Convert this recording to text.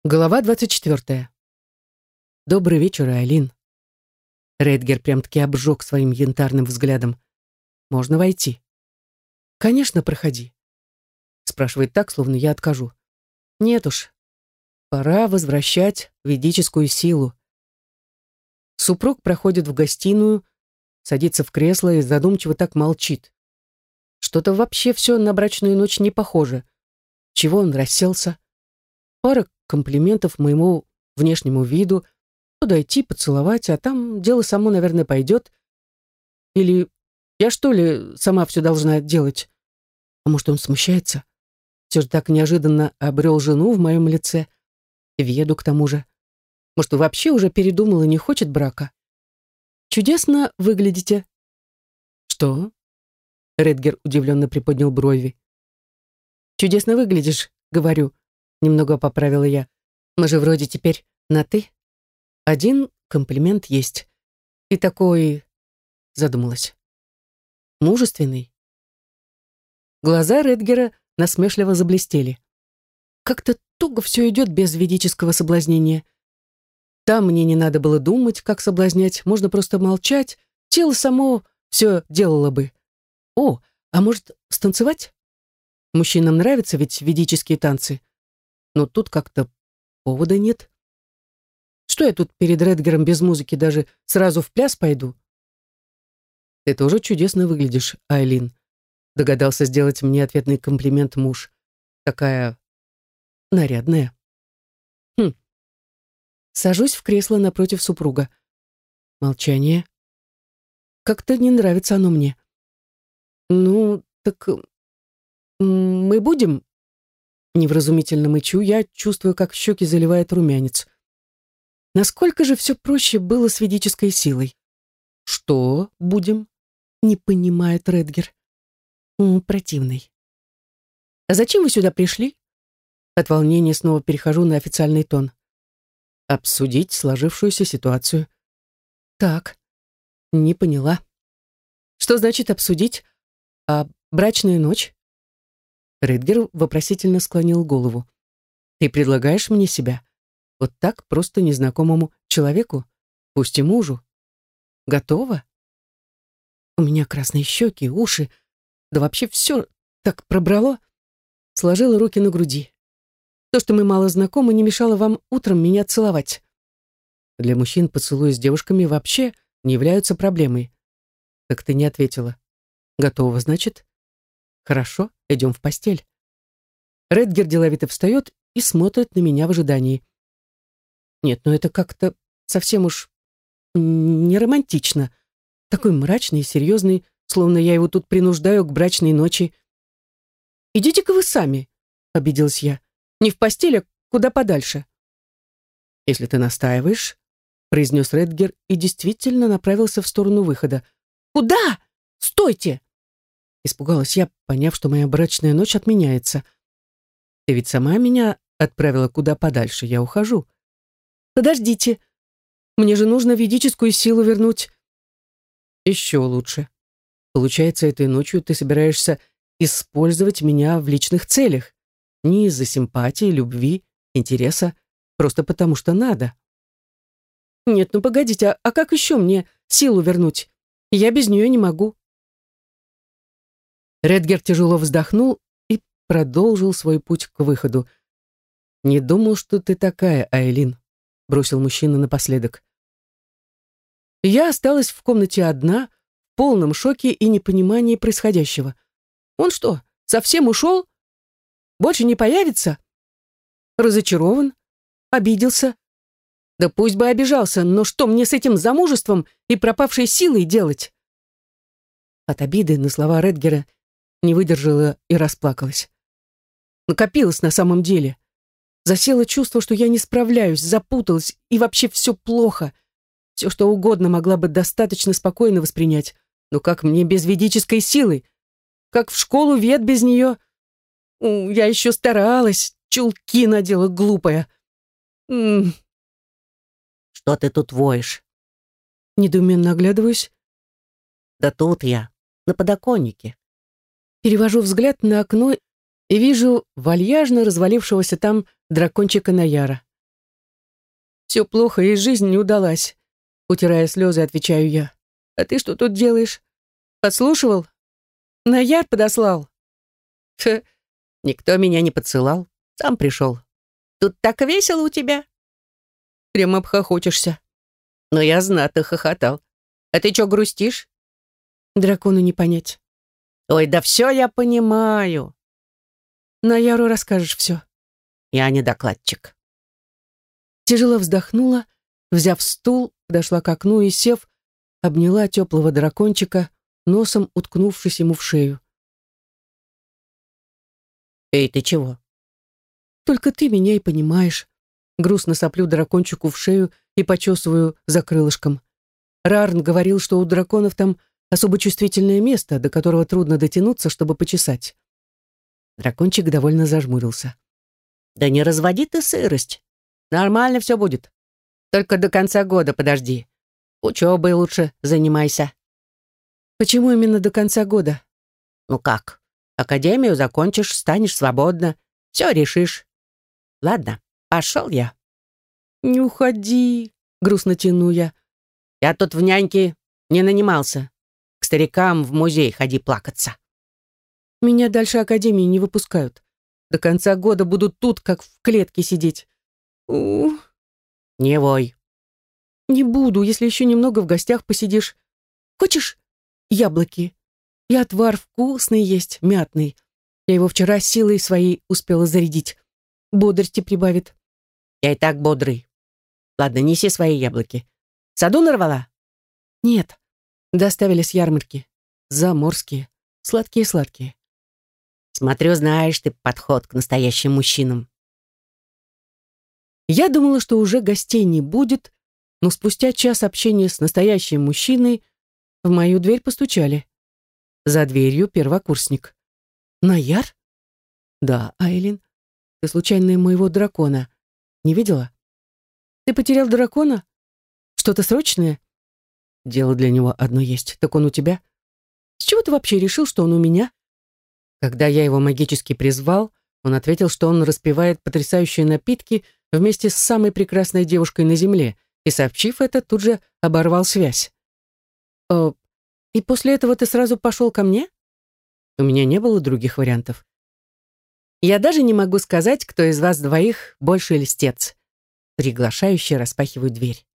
Глава 24. Добрый вечер, Айлин. Рейдгер прям-таки обжег своим янтарным взглядом. Можно войти? Конечно, проходи. Спрашивает так, словно я откажу. Нет уж. Пора возвращать ведическую силу. Супруг проходит в гостиную, садится в кресло и задумчиво так молчит. Что-то вообще все на брачную ночь не похоже. Чего он расселся? Пара комплиментов моему внешнему виду, подойти, поцеловать, а там дело само, наверное, пойдет. Или я, что ли, сама все должна делать? А может, он смущается? Все же так неожиданно обрел жену в моем лице. Веду к тому же. Может, вообще уже передумал и не хочет брака? Чудесно выглядите. Что? Редгер удивленно приподнял брови. Чудесно выглядишь, говорю. Немного поправила я. Мы же вроде теперь на «ты». Один комплимент есть. И такой... Задумалась. Мужественный. Глаза Редгера насмешливо заблестели. Как-то туго все идет без ведического соблазнения. Там мне не надо было думать, как соблазнять. Можно просто молчать. Тело само все делало бы. О, а может, станцевать? Мужчинам нравятся ведь ведические танцы. Но тут как-то повода нет. Что я тут перед Редгером без музыки даже сразу в пляс пойду? Ты тоже чудесно выглядишь, Айлин. Догадался сделать мне ответный комплимент муж. Такая нарядная. Хм. Сажусь в кресло напротив супруга. Молчание. Как-то не нравится оно мне. Ну, так мы будем? Невразумительно мычу, я чувствую, как щеки заливает румянец. Насколько же все проще было с ведической силой? Что будем? Не понимает Редгер. Противный. А зачем вы сюда пришли? От волнения снова перехожу на официальный тон. Обсудить сложившуюся ситуацию. Так, не поняла. Что значит обсудить? А брачная ночь? Редгер вопросительно склонил голову. Ты предлагаешь мне себя? Вот так просто незнакомому человеку? Пусть и мужу. Готова? У меня красные щеки, уши, да вообще все так пробрало. Сложила руки на груди. То, что мы мало знакомы, не мешало вам утром меня целовать. Для мужчин поцелуи с девушками вообще не являются проблемой. Так ты не ответила. Готова, значит? Хорошо, идем в постель. Редгер деловито встает и смотрит на меня в ожидании. Нет, ну это как-то совсем уж не романтично. Такой мрачный и серьезный, словно я его тут принуждаю к брачной ночи. «Идите-ка вы сами», — обиделась я. «Не в постель, а куда подальше». «Если ты настаиваешь», — произнес Редгер и действительно направился в сторону выхода. «Куда? Стойте!» Испугалась я, поняв, что моя брачная ночь отменяется. «Ты ведь сама меня отправила куда подальше, я ухожу». «Подождите, мне же нужно ведическую силу вернуть». «Еще лучше. Получается, этой ночью ты собираешься использовать меня в личных целях. Не из-за симпатии, любви, интереса, просто потому что надо». «Нет, ну погодите, а как еще мне силу вернуть? Я без нее не могу». Редгер тяжело вздохнул и продолжил свой путь к выходу. «Не думал, что ты такая, Айлин», — бросил мужчина напоследок. Я осталась в комнате одна, в полном шоке и непонимании происходящего. Он что, совсем ушел? Больше не появится? Разочарован? Обиделся? Да пусть бы обижался, но что мне с этим замужеством и пропавшей силой делать? От обиды на слова Редгера не выдержала и расплакалась. Накопилось на самом деле. Засело чувство, что я не справляюсь, запуталась, и вообще все плохо. Все, что угодно могла бы достаточно спокойно воспринять. Но как мне без ведической силы? Как в школу вед без нее? Я еще старалась, чулки надела глупая. Что ты тут воешь? Недоуменно оглядываюсь. Да тут я, на подоконнике. Перевожу взгляд на окно и вижу вальяжно развалившегося там дракончика Наяра. Все плохо, и жизнь не удалась. Утирая слезы, отвечаю я. А ты что тут делаешь? Подслушивал? Наяр подослал? Фе, никто меня не подсылал. Сам пришел. Тут так весело у тебя. Прямо обхохочешься. Но я знатно хохотал. А ты что грустишь? Дракону не понять. Ой, да все я понимаю. Наяру расскажешь все. Я не докладчик. Тяжело вздохнула, взяв стул, подошла к окну и, сев, обняла теплого дракончика, носом уткнувшись ему в шею. «Эй, ты чего?» «Только ты меня и понимаешь». Грустно соплю дракончику в шею и почесываю за крылышком. Рарн говорил, что у драконов там особо чувствительное место, до которого трудно дотянуться, чтобы почесать. Дракончик довольно зажмурился. «Да не разводи ты сырость. Нормально все будет. Только до конца года подожди. Учебой лучше занимайся». «Почему именно до конца года?» «Ну как? Академию закончишь, станешь свободна. Все решишь. Ладно, пошел я». «Не уходи», — грустно тяну я. «Я тут в няньки не нанимался. К старикам в музей ходи плакаться». «Меня дальше академии не выпускают. До конца года буду тут, как в клетке сидеть. Не вой». «Не буду, если еще немного в гостях посидишь. Хочешь яблоки? И отвар вкусный есть, мятный. Я его вчера силой своей успела зарядить. Бодрости прибавит». «Я и так бодрый. Ладно, неси свои яблоки. В саду нарвала?» «Нет, доставили с ярмарки. Заморские, сладкие-сладкие». «Смотрю, знаешь ты подход к настоящим мужчинам». Я думала, что уже гостей не будет, но спустя час общения с настоящим мужчиной в мою дверь постучали. За дверью первокурсник. «Наяр?» «Да, Айлин. Ты случайно моего дракона не видела?» «Ты потерял дракона? Что-то срочное?» «Дело для него одно есть. Так он у тебя?» «С чего ты вообще решил, что он у меня?» Когда я его магически призвал, он ответил, что он распивает потрясающие напитки вместе с самой прекрасной девушкой на земле, и, сообщив это, тут же оборвал связь. «И после этого ты сразу пошел ко мне?» У меня не было других вариантов. «Я даже не могу сказать, кто из вас двоих больше льстец». Приглашающе распахиваю дверь.